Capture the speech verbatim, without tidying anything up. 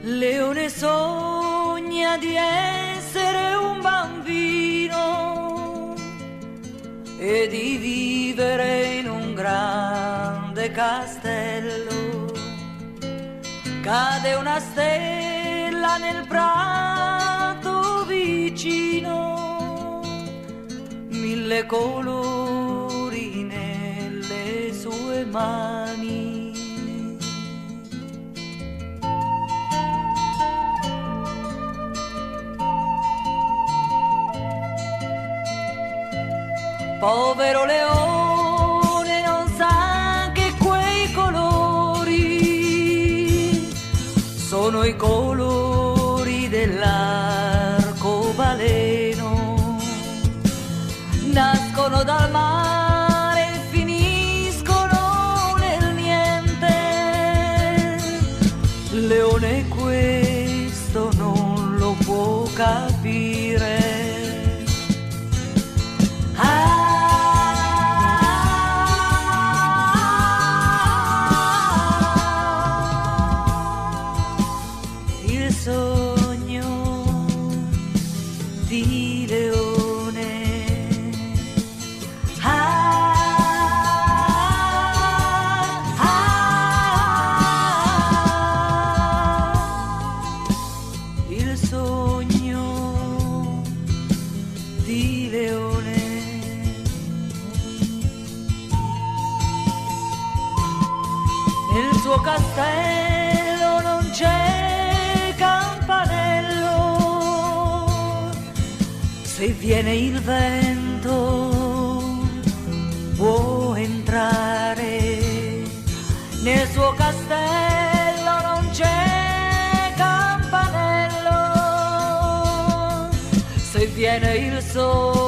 Leone sogna di essere un bambino e di vivere in un grande castello. Cade una stella nel prato vicino, mille colori nelle sue mani. Povero leone non sa che quei colori sono i colori dell'arcobaleno. Nascono dal mare e finiscono nel niente. Leone questo non lo può capire. Il sogno di leone. Ah, ah, il sogno di leone. Nel suo castello non c'è campanello, se viene il vento può entrare. Nel suo castello non c'è campanello, se viene il sole